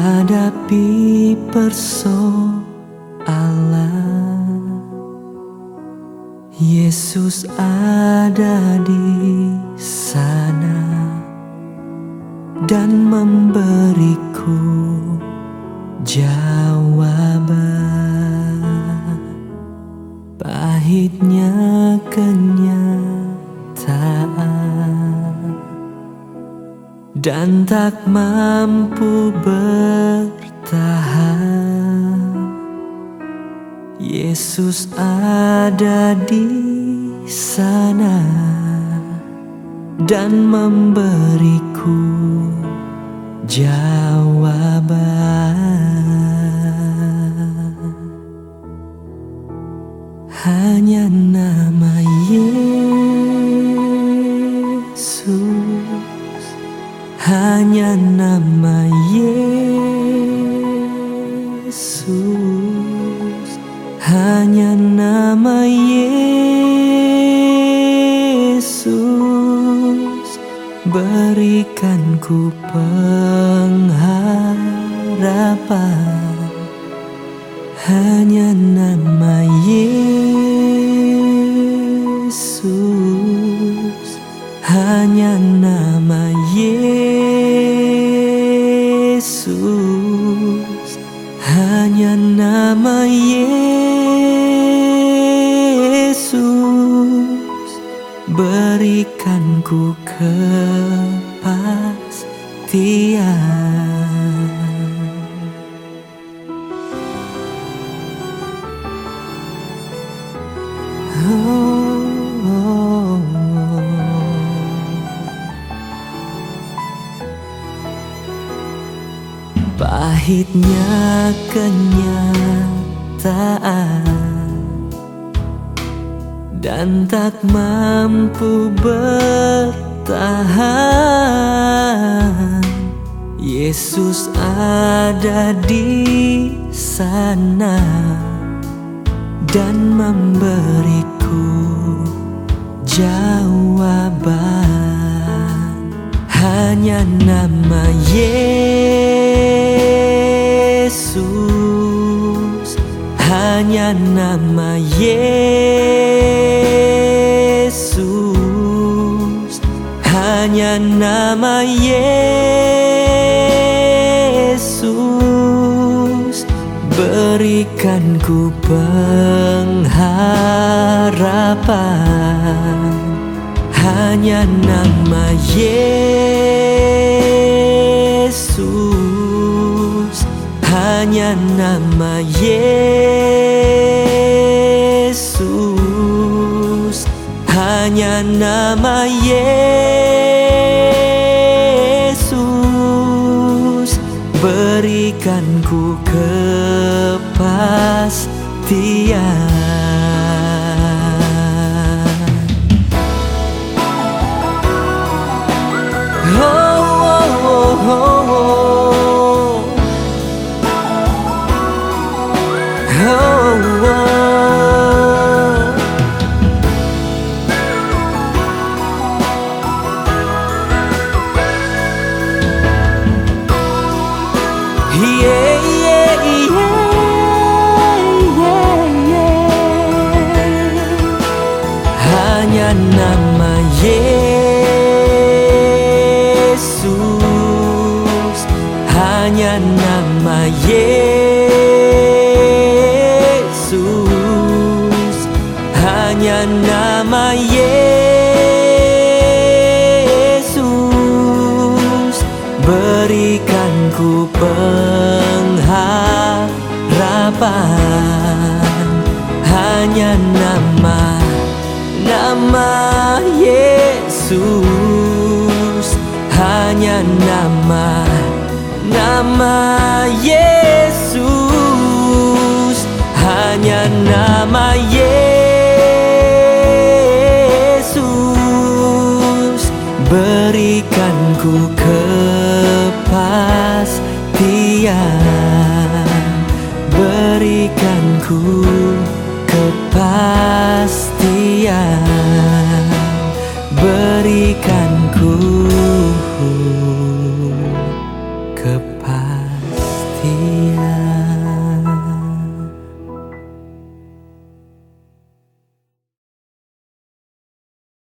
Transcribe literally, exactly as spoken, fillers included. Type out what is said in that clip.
hadapi persoalan. Yesus ada di sana dan memberiku jawaban. Pahitnya kenyataan dan tak mampu bertahan. Yesus ada di sana dan memberiku jawaban. Hanya nama Yesus, hanya nama Yesus, hanya nama Yesus, berikan ku pengharapan. Hanya nama Yesus, hanya nama Yesus, hanya nama Yesus, berikan ku kepastian. Oh, oh, oh. Pahitnya kenyataan dan tak mampu bertahan. Yesus ada di sana dan memberiku jawaban. Hanya nama Yesus, hanya nama Yesus, hanya nama Yesus, berikan ku pengharapan. Hanya nama Yesus, hanya nama Yesus, hanya nama Yesus, berikan ku kepastian. Oh, oh, oh, oh, oh. Oh, oh. Yeah, yeah, yeah, yeah, yeah. Hanya nama Yesus, hanya nama Yesus, hanya nama Yesus, berikan ku pengharapan. Hanya nama, nama Yesus, hanya nama, nama Yesus, hanya nama Yesus, berikan ku kepastian, berikan ku kepastian, berikan ku